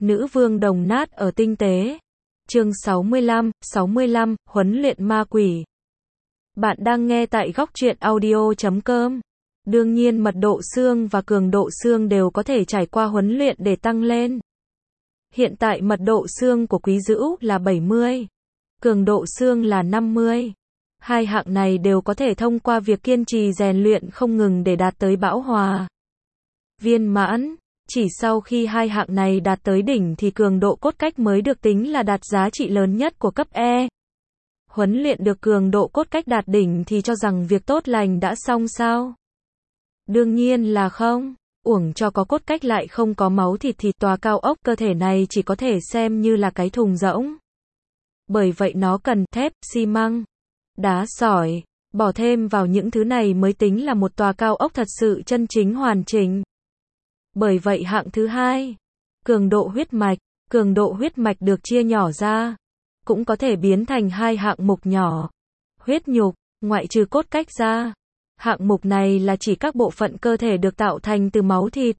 Nữ vương đồng nát ở tinh tế. Chương 65, huấn luyện ma quỷ. Bạn đang nghe tại góc truyện audio.com. Đương nhiên mật độ xương và cường độ xương đều có thể trải qua huấn luyện để tăng lên. Hiện tại mật độ xương của Quý Dữu là 70, cường độ xương là 50. Hai hạng này đều có thể thông qua việc kiên trì rèn luyện không ngừng để đạt tới bão hòa, viên mãn. Chỉ sau khi hai hạng này đạt tới đỉnh thì cường độ cốt cách mới được tính là đạt giá trị lớn nhất của cấp E. Huấn luyện được cường độ cốt cách đạt đỉnh thì cho rằng việc tốt lành đã xong sao? Đương nhiên là không. Uổng cho có cốt cách lại không có máu thịt thì tòa cao ốc cơ thể này chỉ có thể xem như là cái thùng rỗng. Bởi vậy nó cần thép, xi măng, đá sỏi, bỏ thêm vào những thứ này mới tính là một tòa cao ốc thật sự chân chính hoàn chỉnh. Bởi vậy hạng thứ hai, cường độ huyết mạch. Cường độ huyết mạch được chia nhỏ ra, cũng có thể biến thành hai hạng mục nhỏ. Huyết nhục, ngoại trừ cốt cách ra. Hạng mục này là chỉ các bộ phận cơ thể được tạo thành từ máu thịt.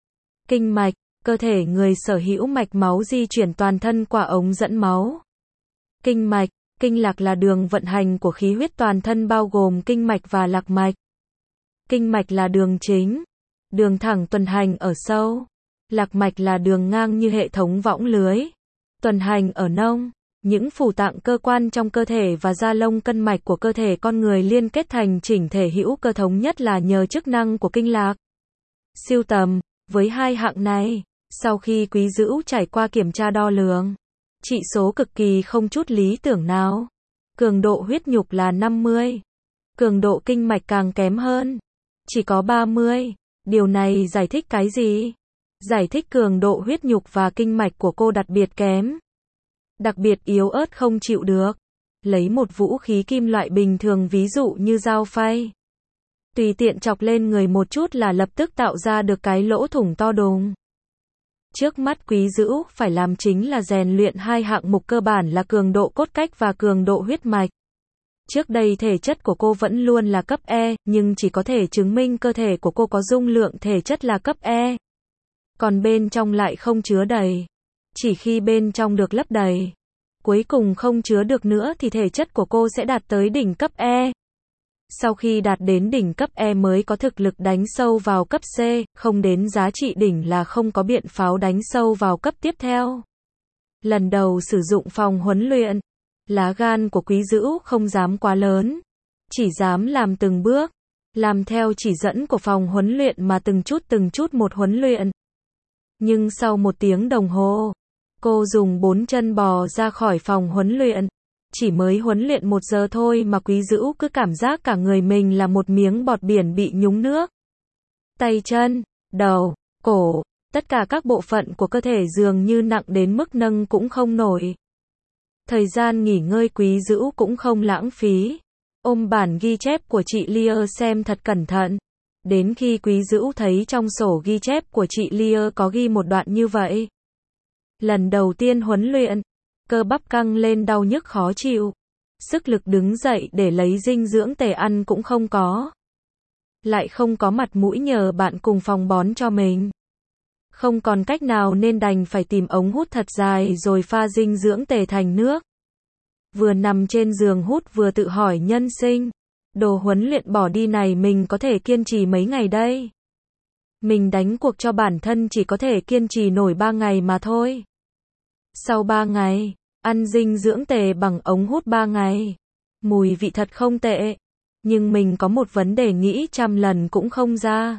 Kinh mạch, cơ thể người sở hữu mạch máu di chuyển toàn thân qua ống dẫn máu. Kinh mạch, kinh lạc là đường vận hành của khí huyết toàn thân bao gồm kinh mạch và lạc mạch. Kinh mạch là đường chính, đường thẳng tuần hành ở sâu. Lạc mạch là đường ngang như hệ thống võng lưới, tuần hành ở nông. Những phủ tạng cơ quan trong cơ thể và da lông cân mạch của cơ thể con người liên kết thành chỉnh thể hữu cơ thống nhất là nhờ chức năng của kinh lạc. Siêu tầm, với hai hạng này, sau khi Quý Dữu trải qua kiểm tra đo lường, trị số cực kỳ không chút lý tưởng nào. Cường độ huyết nhục là 50, cường độ kinh mạch càng kém hơn, chỉ có 30. Điều này giải thích cái gì? Giải thích cường độ huyết nhục và kinh mạch của cô đặc biệt kém. Đặc biệt yếu ớt không chịu được. Lấy một vũ khí kim loại bình thường ví dụ như dao phay. Tùy tiện chọc lên người một chút là lập tức tạo ra được cái lỗ thủng to đùng. Trước mắt Quý Dữu phải làm chính là rèn luyện hai hạng mục cơ bản là cường độ cốt cách và cường độ huyết mạch. Trước đây thể chất của cô vẫn luôn là cấp E, nhưng chỉ có thể chứng minh cơ thể của cô có dung lượng thể chất là cấp E. Còn bên trong lại không chứa đầy. Chỉ khi bên trong được lấp đầy, cuối cùng không chứa được nữa thì thể chất của cô sẽ đạt tới đỉnh cấp E. Sau khi đạt đến đỉnh cấp E mới có thực lực đánh sâu vào cấp C, không đến giá trị đỉnh là không có biện pháp đánh sâu vào cấp tiếp theo. Lần đầu sử dụng phòng huấn luyện, lá gan của Quý Dữu không dám quá lớn, chỉ dám làm từng bước, làm theo chỉ dẫn của phòng huấn luyện mà từng chút một huấn luyện. Nhưng sau 1 tiếng đồng hồ, cô dùng 4 chân bò ra khỏi phòng huấn luyện. Chỉ mới huấn luyện 1 giờ thôi mà Quý Dữu cứ cảm giác cả người mình là một miếng bọt biển bị nhúng nước. Tay chân, đầu, cổ, tất cả các bộ phận của cơ thể dường như nặng đến mức nâng cũng không nổi. Thời gian nghỉ ngơi Quý Dữu cũng không lãng phí. Ôm bản ghi chép của chị Lia xem thật cẩn thận. Đến khi Quý Dữu thấy trong sổ ghi chép của chị Lia có ghi một đoạn như vậy. Lần đầu tiên huấn luyện, cơ bắp căng lên đau nhức khó chịu. Sức lực đứng dậy để lấy dinh dưỡng tề ăn cũng không có. Lại không có mặt mũi nhờ bạn cùng phòng bón cho mình. Không còn cách nào nên đành phải tìm ống hút thật dài rồi pha dinh dưỡng tề thành nước. Vừa nằm trên giường hút vừa tự hỏi nhân sinh. Đồ huấn luyện bỏ đi này mình có thể kiên trì mấy ngày đây? Mình đánh cuộc cho bản thân chỉ có thể kiên trì nổi 3 ngày mà thôi. Sau 3 ngày, ăn dinh dưỡng tề bằng ống hút 3 ngày. Mùi vị thật không tệ. Nhưng mình có một vấn đề nghĩ trăm lần cũng không ra.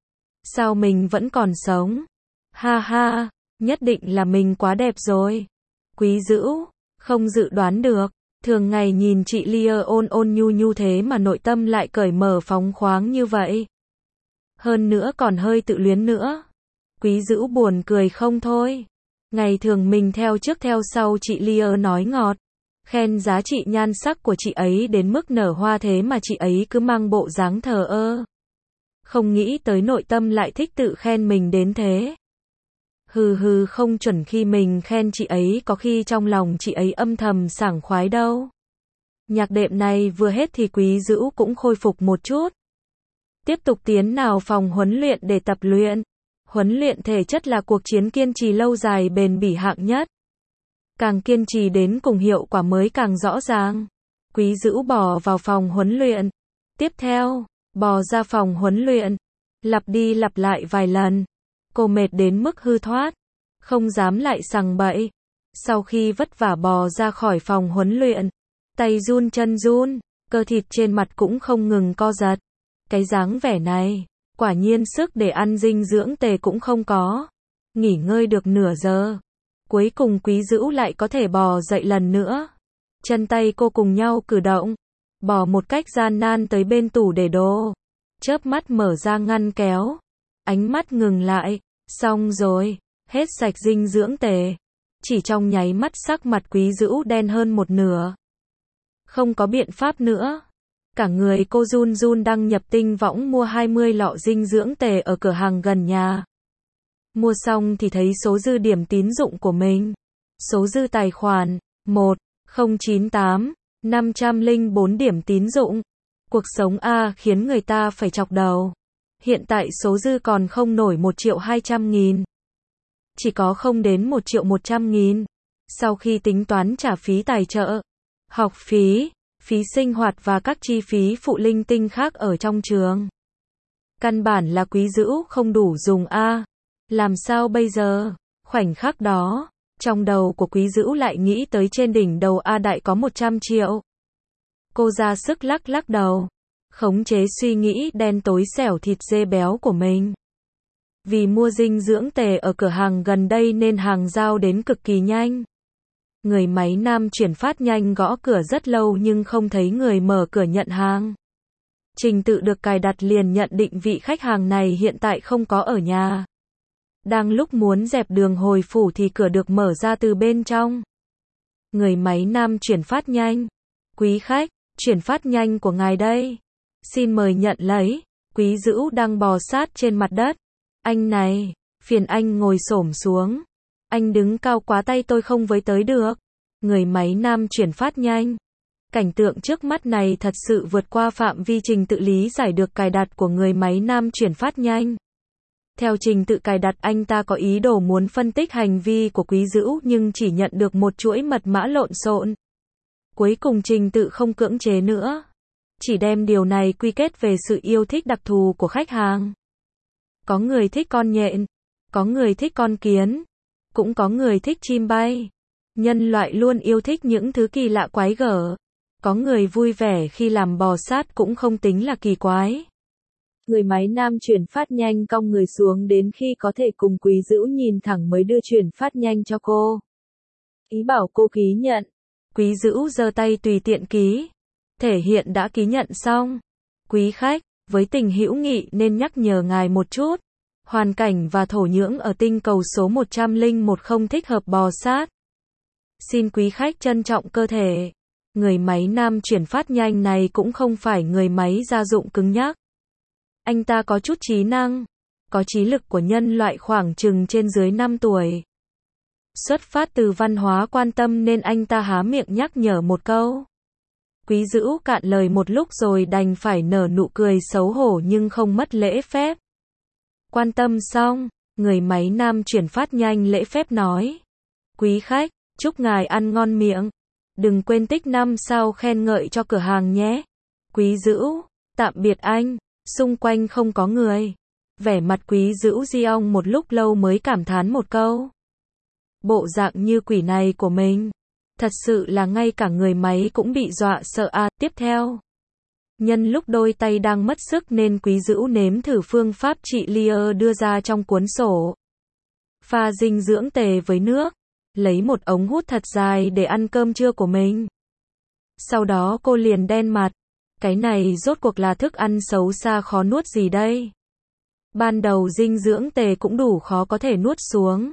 Sao mình vẫn còn sống? Ha ha, nhất định là mình quá đẹp rồi. Quý Dữu, không dự đoán được. Thường ngày nhìn chị Lia ôn nhu nhu thế mà nội tâm lại cởi mở phóng khoáng như vậy. Hơn nữa còn hơi tự luyến nữa. Quý Dữu buồn cười không thôi. Ngày thường mình theo trước theo sau chị Lia nói ngọt, khen giá trị nhan sắc của chị ấy đến mức nở hoa thế mà chị ấy cứ mang bộ dáng thờ ơ. Không nghĩ tới nội tâm lại thích tự khen mình đến thế. Hừ không chuẩn khi mình khen chị ấy có khi trong lòng chị ấy âm thầm sảng khoái đâu. Nhạc đệm này vừa hết thì Quý Dữu cũng khôi phục một chút. Tiếp tục tiến vào phòng huấn luyện để tập luyện. Huấn luyện thể chất là cuộc chiến kiên trì lâu dài bền bỉ hạng nhất. Càng kiên trì đến cùng hiệu quả mới càng rõ ràng. Quý Dữu bò vào phòng huấn luyện. Tiếp theo, bò ra phòng huấn luyện. Lặp đi lặp lại vài lần. Cô mệt đến mức hư thoát. Không dám lại sằng bậy. Sau khi vất vả bò ra khỏi phòng huấn luyện. Tay run chân run. Cơ thịt trên mặt cũng không ngừng co giật. Cái dáng vẻ này, quả nhiên sức để ăn dinh dưỡng tề cũng không có. Nghỉ ngơi được nửa giờ. Cuối cùng Quý Dữu lại có thể bò dậy lần nữa. Chân tay cô cùng nhau cử động. Bò một cách gian nan tới bên tủ để đồ. Chớp mắt mở ra ngăn kéo. Ánh mắt ngừng lại. Xong rồi. Hết sạch dinh dưỡng tề. Chỉ trong nháy mắt sắc mặt Quý Dữu đen hơn một nửa. Không có biện pháp nữa. Cả người cô run run đăng nhập Tinh Võng mua 20 lọ dinh dưỡng tề ở cửa hàng gần nhà. Mua xong thì thấy số dư điểm tín dụng của mình. Số dư tài khoản 1098 504 điểm tín dụng. Cuộc sống A khiến người ta phải chọc đầu. Hiện tại số dư còn không nổi 1.200.000. Chỉ có không đến 1.100.000. Sau khi tính toán trả phí tài trợ, học phí, phí sinh hoạt và các chi phí phụ linh tinh khác ở trong trường. Căn bản là Quý Dữu không đủ dùng A. Làm sao bây giờ? Khoảnh khắc đó, trong đầu của Quý Dữu lại nghĩ tới trên đỉnh đầu A Đại có 100 triệu. Cô ra sức lắc lắc đầu. Khống chế suy nghĩ đen tối xẻo thịt dê béo của mình. Vì mua dinh dưỡng tề ở cửa hàng gần đây nên hàng giao đến cực kỳ nhanh. Người máy nam chuyển phát nhanh gõ cửa rất lâu nhưng không thấy người mở cửa nhận hàng. Trình tự được cài đặt liền nhận định vị khách hàng này hiện tại không có ở nhà. Đang lúc muốn dẹp đường hồi phủ thì cửa được mở ra từ bên trong. Người máy nam chuyển phát nhanh. Quý khách, chuyển phát nhanh của ngài đây. Xin mời nhận lấy. Quý Dữu đang bò sát trên mặt đất. Anh này, phiền anh ngồi xổm xuống. Anh đứng cao quá tay tôi không với tới được. Người máy nam chuyển phát nhanh. Cảnh tượng trước mắt này thật sự vượt qua phạm vi trình tự lý giải được cài đặt của người máy nam chuyển phát nhanh. Theo trình tự cài đặt anh ta có ý đồ muốn phân tích hành vi của Quý Dữu nhưng chỉ nhận được một chuỗi mật mã lộn xộn. Cuối cùng trình tự không cưỡng chế nữa. Chỉ đem điều này quy kết về sự yêu thích đặc thù của khách hàng. Có người thích con nhện, có người thích con kiến, cũng có người thích chim bay. Nhân loại luôn yêu thích những thứ kỳ lạ quái gở. Có người vui vẻ khi làm bò sát cũng không tính là kỳ quái. Người máy nam chuyển phát nhanh cong người xuống đến khi có thể cùng Quý Dữu nhìn thẳng mới đưa chuyển phát nhanh cho cô. Ý bảo cô ký nhận. Quý Dữu giơ tay tùy tiện ký. Thể hiện đã ký nhận xong. Quý khách, với tình hữu nghị nên nhắc nhở ngài một chút. Hoàn cảnh và thổ nhưỡng ở tinh cầu số 101 không thích hợp bò sát. Xin quý khách trân trọng cơ thể. Người máy nam chuyển phát nhanh này cũng không phải người máy gia dụng cứng nhắc. Anh ta có chút trí năng, có trí lực của nhân loại khoảng chừng trên dưới 5 tuổi. Xuất phát từ văn hóa quan tâm nên anh ta há miệng nhắc nhở một câu. Quý Dữu cạn lời một lúc rồi đành phải nở nụ cười xấu hổ nhưng không mất lễ phép. Quan tâm xong, người máy nam chuyển phát nhanh lễ phép nói. Quý khách, chúc ngài ăn ngon miệng. Đừng quên tích 5 sao khen ngợi cho cửa hàng nhé. Quý Dữu, tạm biệt anh. Xung quanh không có người. Vẻ mặt Quý Dữu di ong một lúc lâu mới cảm thán một câu. Bộ dạng như quỷ này của mình. Thật sự là ngay cả người máy cũng bị dọa sợ à. Tiếp theo. Nhân lúc đôi tay đang mất sức nên Quý Dữu nếm thử phương pháp trị Lear đưa ra trong cuốn sổ. Pha dinh dưỡng tề với nước. Lấy một ống hút thật dài để ăn cơm trưa của mình. Sau đó cô liền đen mặt. Cái này rốt cuộc là thức ăn xấu xa khó nuốt gì đây? Ban đầu dinh dưỡng tề cũng đủ khó có thể nuốt xuống.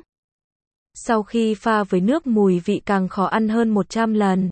Sau khi pha với nước mùi vị càng khó ăn hơn 100 lần.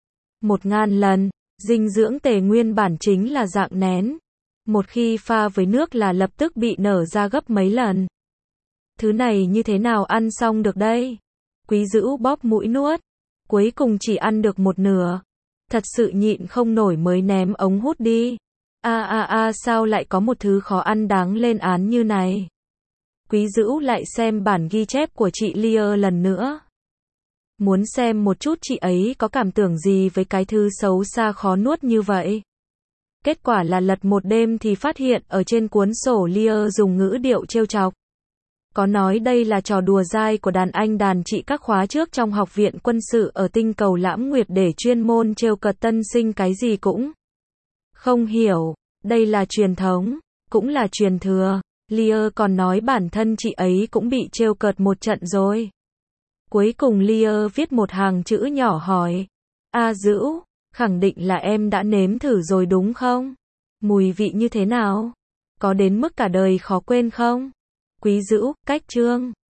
1000 lần, dinh dưỡng tề nguyên bản chính là dạng nén. Một khi pha với nước là lập tức bị nở ra gấp mấy lần. Thứ này như thế nào ăn xong được đây? Quý Dữu bóp mũi nuốt. Cuối cùng chỉ ăn được một nửa. Thật sự nhịn không nổi mới ném ống hút đi. Sao lại có một thứ khó ăn đáng lên án như này? Quý Dữu lại xem bản ghi chép của chị Lear lần nữa. Muốn xem một chút chị ấy có cảm tưởng gì với cái thư xấu xa khó nuốt như vậy. Kết quả là lật một đêm thì phát hiện ở trên cuốn sổ Lear dùng ngữ điệu trêu chọc. Có nói đây là trò đùa dai của đàn anh đàn chị các khóa trước trong học viện quân sự ở tinh cầu Lãm Nguyệt để chuyên môn trêu cợt tân sinh cái gì cũng không hiểu. Đây là truyền thống, cũng là truyền thừa. Lear còn nói bản thân chị ấy cũng bị trêu cợt một trận rồi. Cuối cùng Lear viết một hàng chữ nhỏ hỏi. A Dữu, khẳng định là em đã nếm thử rồi đúng không? Mùi vị như thế nào? Có đến mức cả đời khó quên không? Quý Dữu, cách chương.